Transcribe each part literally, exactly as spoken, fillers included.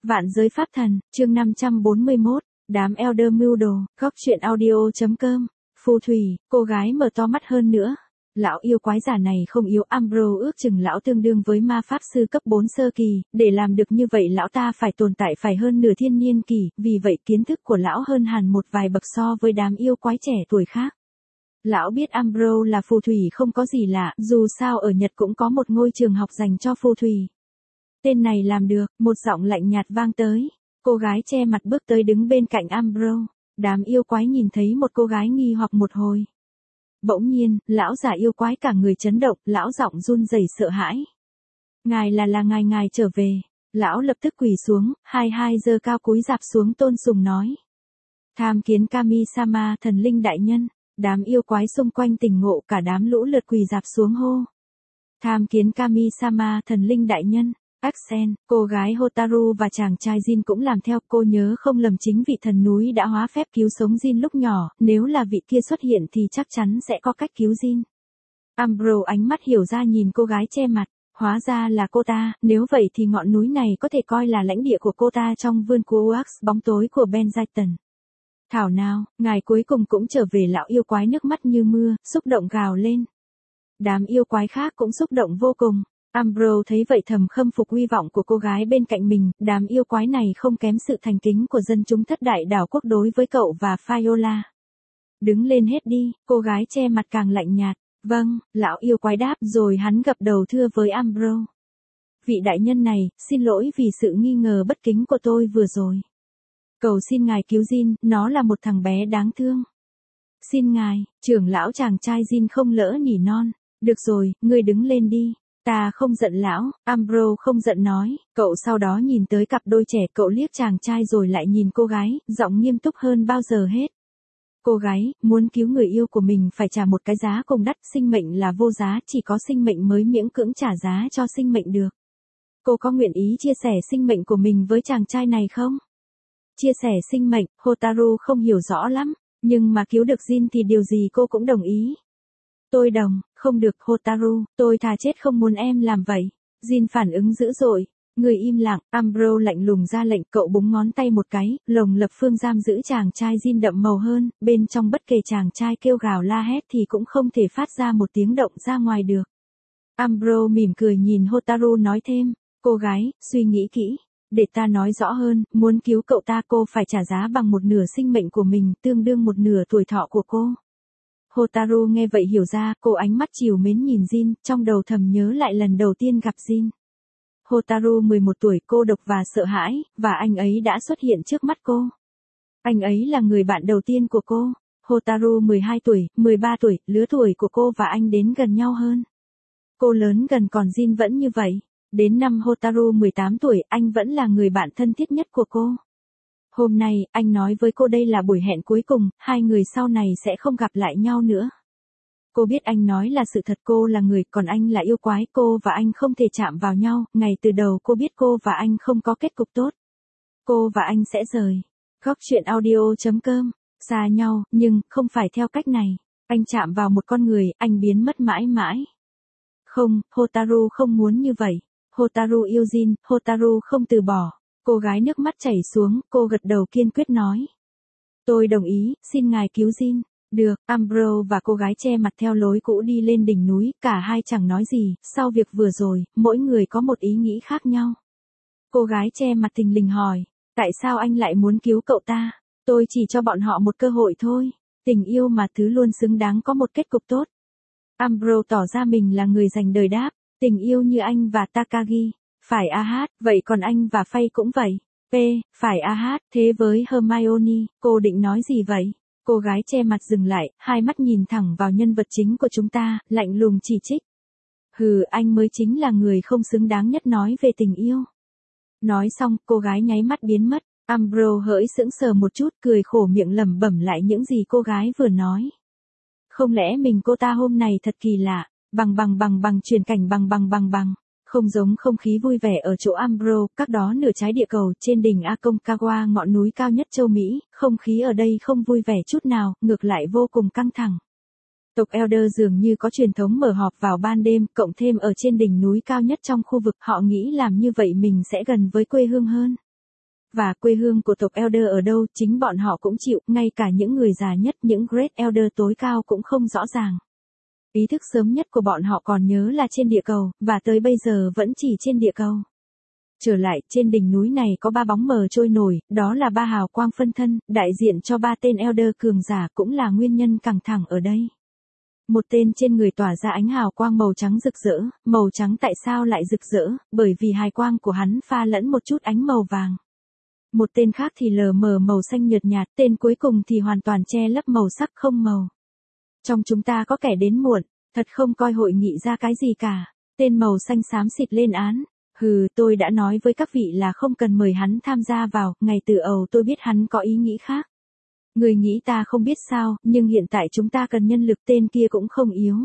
Vạn giới pháp thần, chương năm trăm bốn mươi mốt, đám elder mưu đồ, góc truyện audio.com, phù thủy, cô gái mở to mắt hơn nữa. Lão yêu quái giả này không yếu, Ambro ước chừng lão tương đương với ma pháp sư cấp bốn sơ kỳ, để làm được như vậy lão ta phải tồn tại phải hơn nửa thiên niên kỷ, vì vậy kiến thức của lão hơn hẳn một vài bậc so với đám yêu quái trẻ tuổi khác. Lão biết Ambro là phù thủy không có gì lạ, dù sao ở Nhật cũng có một ngôi trường học dành cho phù thủy. Tên này làm được, một giọng lạnh nhạt vang tới. Cô gái che mặt bước tới đứng bên cạnh Ambro. Đám yêu quái nhìn thấy một cô gái nghi hoặc một hồi. Bỗng nhiên, lão giả yêu quái cả người chấn động, lão giọng run rẩy sợ hãi. Ngài là là ngài ngài trở về. Lão lập tức quỳ xuống, hai hai giơ cao cúi rạp xuống tôn sùng nói. Tham kiến Kami-sama thần linh đại nhân. Đám yêu quái xung quanh tỉnh ngộ, cả đám lũ lượt quỳ rạp xuống hô. Tham kiến Kami-sama thần linh đại nhân. Axen, cô gái Hotaru và chàng trai Jin cũng làm theo. Cô nhớ không lầm chính vị thần núi đã hóa phép cứu sống Jin lúc nhỏ, nếu là vị kia xuất hiện thì chắc chắn sẽ có cách cứu Jin. Ambro ánh mắt hiểu ra nhìn cô gái che mặt, hóa ra là cô ta, nếu vậy thì ngọn núi này có thể coi là lãnh địa của cô ta trong vườn của Wax bóng tối của Benjaton. Thảo nào, ngài cuối cùng cũng trở về. Lão yêu quái nước mắt như mưa, xúc động gào lên. Đám yêu quái khác cũng xúc động vô cùng. Ambro thấy vậy thầm khâm phục uy vọng của cô gái bên cạnh mình, đám yêu quái này không kém sự thành kính của dân chúng thất đại đảo quốc đối với cậu và Viola. Đứng lên hết đi, cô gái che mặt càng lạnh nhạt. Vâng, lão yêu quái đáp rồi hắn gập đầu thưa với Ambro. Vị đại nhân này, xin lỗi vì sự nghi ngờ bất kính của tôi vừa rồi. Cầu xin ngài cứu Jin, nó là một thằng bé đáng thương. Xin ngài, trưởng lão chàng trai Jin không lỡ nỉ non. Được rồi, ngươi đứng lên đi. Ta không giận lão, Ambro không giận nói. Cậu sau đó nhìn tới cặp đôi trẻ, cậu liếc chàng trai rồi lại nhìn cô gái, giọng nghiêm túc hơn bao giờ hết. Cô gái, muốn cứu người yêu của mình phải trả một cái giá cùng đắt, sinh mệnh là vô giá, chỉ có sinh mệnh mới miễn cưỡng trả giá cho sinh mệnh được. Cô có nguyện ý chia sẻ sinh mệnh của mình với chàng trai này không? Chia sẻ sinh mệnh, Hotaru không hiểu rõ lắm, nhưng mà cứu được Jin thì điều gì cô cũng đồng ý. Tôi đồng, không được Hotaru, tôi thà chết không muốn em làm vậy. Jin phản ứng dữ dội, người im lặng, Ambro lạnh lùng ra lệnh, cậu búng ngón tay một cái, lồng lập phương giam giữ chàng trai Jin đậm màu hơn, bên trong bất kể chàng trai kêu gào la hét thì cũng không thể phát ra một tiếng động ra ngoài được. Ambro mỉm cười nhìn Hotaru nói thêm, cô gái, suy nghĩ kỹ. Để ta nói rõ hơn, muốn cứu cậu ta cô phải trả giá bằng một nửa sinh mệnh của mình, tương đương một nửa tuổi thọ của cô. Hotaru nghe vậy hiểu ra, cô ánh mắt trìu mến nhìn Jin, trong đầu thầm nhớ lại lần đầu tiên gặp Jin. Hotaru mười một tuổi, cô độc và sợ hãi, và anh ấy đã xuất hiện trước mắt cô. Anh ấy là người bạn đầu tiên của cô. Hotaru mười hai tuổi, mười ba tuổi, lứa tuổi của cô và anh đến gần nhau hơn. Cô lớn gần còn Jin vẫn như vậy. Đến năm Hotaru mười tám tuổi, anh vẫn là người bạn thân thiết nhất của cô. Hôm nay, anh nói với cô đây là buổi hẹn cuối cùng, hai người sau này sẽ không gặp lại nhau nữa. Cô biết anh nói là sự thật, cô là người, còn anh là yêu quái, cô và anh không thể chạm vào nhau, ngày từ đầu cô biết cô và anh không có kết cục tốt. Cô và anh sẽ rời. Góc truyện audio.com, xa nhau, nhưng, không phải theo cách này. Anh chạm vào một con người, anh biến mất mãi mãi. Không, Hotaru không muốn như vậy. Hotaru yêu Jin, Hotaru không từ bỏ. Cô gái nước mắt chảy xuống, cô gật đầu kiên quyết nói. Tôi đồng ý, xin ngài cứu Jin. Được, Ambro và cô gái che mặt theo lối cũ đi lên đỉnh núi, cả hai chẳng nói gì, sau việc vừa rồi, mỗi người có một ý nghĩ khác nhau. Cô gái che mặt thình lình hỏi, tại sao anh lại muốn cứu cậu ta? Tôi chỉ cho bọn họ một cơ hội thôi, tình yêu mà thứ luôn xứng đáng có một kết cục tốt. Ambro tỏ ra mình là người dành đời đáp, tình yêu như anh và Takagi. Phải a hát, vậy còn anh và Faye cũng vậy. P, phải a hát, thế với Hermione, cô định nói gì vậy? Cô gái che mặt dừng lại, hai mắt nhìn thẳng vào nhân vật chính của chúng ta, lạnh lùng chỉ trích. Hừ, anh mới chính là người không xứng đáng nhất nói về tình yêu. Nói xong, cô gái nháy mắt biến mất, Ambro hỡi sững sờ một chút, cười khổ miệng lẩm bẩm lại những gì cô gái vừa nói. Không lẽ mình cô ta hôm này thật kỳ lạ, bằng bằng bằng bằng truyền cảnh bằng bằng bằng bằng. Không giống không khí vui vẻ ở chỗ Ambro, các đó nửa trái địa cầu, trên đỉnh Aconcagua ngọn núi cao nhất châu Mỹ, không khí ở đây không vui vẻ chút nào, ngược lại vô cùng căng thẳng. Tộc Elder dường như có truyền thống mở họp vào ban đêm, cộng thêm ở trên đỉnh núi cao nhất trong khu vực, họ nghĩ làm như vậy mình sẽ gần với quê hương hơn. và quê hương của tộc Elder ở đâu, chính bọn họ cũng chịu, ngay cả những người già nhất, những Great Elder tối cao cũng không rõ ràng. Ý thức sớm nhất của bọn họ còn nhớ là trên địa cầu, và tới bây giờ vẫn chỉ trên địa cầu. Trở lại, trên đỉnh núi này có ba bóng mờ trôi nổi, đó là ba hào quang phân thân, đại diện cho ba tên Elder cường giả, cũng là nguyên nhân căng thẳng ở đây. Một tên trên người tỏa ra ánh hào quang màu trắng rực rỡ, màu trắng tại sao lại rực rỡ, bởi vì hào quang của hắn pha lẫn một chút ánh màu vàng. Một tên khác thì lờ mờ màu xanh nhợt nhạt, tên cuối cùng thì hoàn toàn che lấp màu sắc không màu. Trong chúng ta có kẻ đến muộn, thật không coi hội nghị ra cái gì cả. Tên màu xanh xám xịt lên án. Hừ, tôi đã nói với các vị là không cần mời hắn tham gia vào, ngày từ ầu tôi biết hắn có ý nghĩ khác. Người nghĩ ta không biết sao, nhưng hiện tại chúng ta cần nhân lực, tên kia cũng không yếu.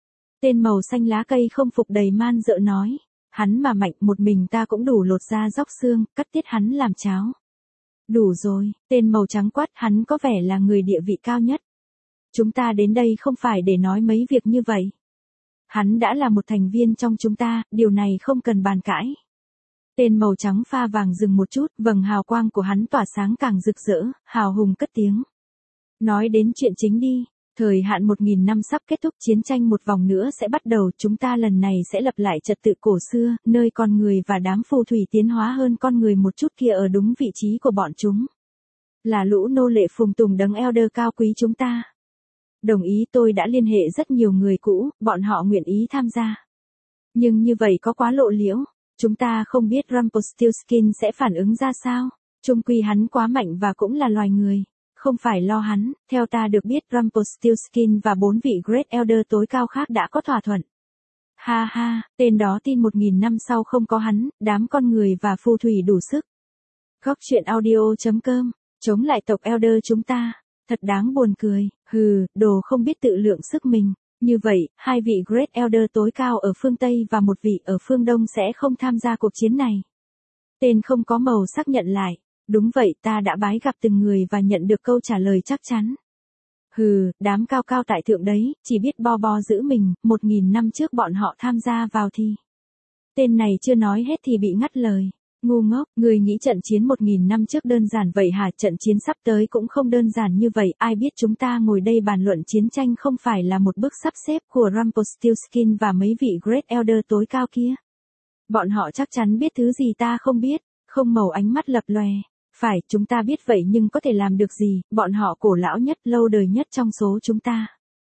Tên màu xanh lá cây không phục đầy man dợ nói. Hắn mà mạnh, một mình ta cũng đủ lột da róc xương, cắt tiết hắn làm cháo. Đủ rồi, tên màu trắng quát, hắn có vẻ là người địa vị cao nhất. Chúng ta đến đây không phải để nói mấy việc như vậy. Hắn đã là một thành viên trong chúng ta, điều này không cần bàn cãi. Tên màu trắng pha vàng dừng một chút, vầng hào quang của hắn tỏa sáng càng rực rỡ, hào hùng cất tiếng. Nói đến chuyện chính đi, thời hạn một nghìn năm sắp kết thúc, chiến tranh một vòng nữa sẽ bắt đầu, chúng ta lần này sẽ lập lại trật tự cổ xưa, nơi con người và đám phù thủy tiến hóa hơn con người một chút kia ở đúng vị trí của bọn chúng. Là lũ nô lệ phùng tùng đấng Elder cao quý chúng ta. Đồng ý, tôi đã liên hệ rất nhiều người cũ, bọn họ nguyện ý tham gia. Nhưng như vậy có quá lộ liễu, chúng ta không biết Rumpelstiltskin sẽ phản ứng ra sao. Chung quy hắn quá mạnh và cũng là loài người. Không phải lo hắn, theo ta được biết Rumpelstiltskin và bốn vị Great Elder tối cao khác đã có thỏa thuận. Ha ha, tên đó tin một nghìn năm sau không có hắn, đám con người và phù thủy đủ sức. Góc truyện audio chấm com, chống lại tộc Elder chúng ta. Thật đáng buồn cười, hừ, đồ không biết tự lượng sức mình. Như vậy, hai vị Great Elder tối cao ở phương Tây và một vị ở phương Đông sẽ không tham gia cuộc chiến này. Tên không có màu xác nhận lại. Đúng vậy, ta đã bái gặp từng người và nhận được câu trả lời chắc chắn. Hừ, đám cao cao tại thượng đấy, chỉ biết bo bo giữ mình, một nghìn năm trước bọn họ tham gia vào thì. Tên này chưa nói hết thì bị ngắt lời. Ngu ngốc, người nghĩ trận chiến một nghìn năm trước đơn giản vậy hả? Trận chiến sắp tới cũng không đơn giản như vậy, ai biết chúng ta ngồi đây bàn luận chiến tranh không phải là một bước sắp xếp của Rumpelstiltskin và mấy vị Great Elder tối cao kia. Bọn họ chắc chắn biết thứ gì ta không biết, không màu ánh mắt lập lòe. Phải, chúng ta biết vậy nhưng có thể làm được gì, bọn họ cổ lão nhất, lâu đời nhất trong số chúng ta.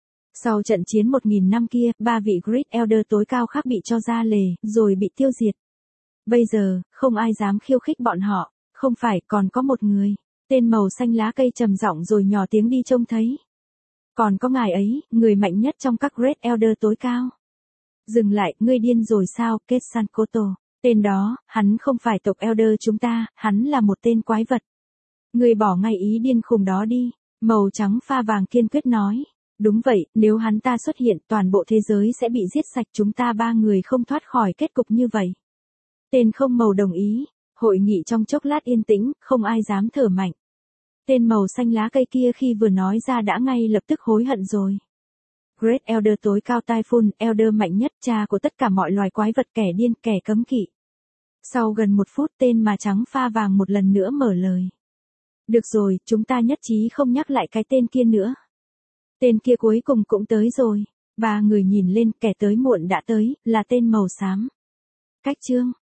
Sau trận chiến một nghìn năm kia, ba vị Great Elder tối cao khác bị cho ra lề, rồi bị tiêu diệt. Bây giờ, không ai dám khiêu khích bọn họ, không phải, còn có một người. Tên màu xanh lá cây trầm giọng rồi nhỏ tiếng đi trông thấy. Còn có ngài ấy, người mạnh nhất trong các Great Elder tối cao. Dừng lại, ngươi điên rồi sao, Quetzalcoatl. Tên đó, hắn không phải tộc Elder chúng ta, hắn là một tên quái vật. Ngươi bỏ ngay ý điên khùng đó đi, màu trắng pha vàng kiên quyết nói. Đúng vậy, nếu hắn ta xuất hiện, toàn bộ thế giới sẽ bị giết sạch, chúng ta ba người không thoát khỏi kết cục như vậy. Tên không màu đồng ý, hội nghị trong chốc lát yên tĩnh, không ai dám thở mạnh. Tên màu xanh lá cây kia khi vừa nói ra đã ngay lập tức hối hận rồi. Great Elder tối cao Typhon, Elder mạnh nhất, cha của tất cả mọi loài quái vật, kẻ điên, kẻ cấm kỵ. Sau gần một phút tên mà trắng pha vàng một lần nữa mở lời. Được rồi, chúng ta nhất trí không nhắc lại cái tên kia nữa. Tên kia cuối cùng cũng tới rồi. Ba người nhìn lên, kẻ tới muộn đã tới, là tên màu xám. Cách chương.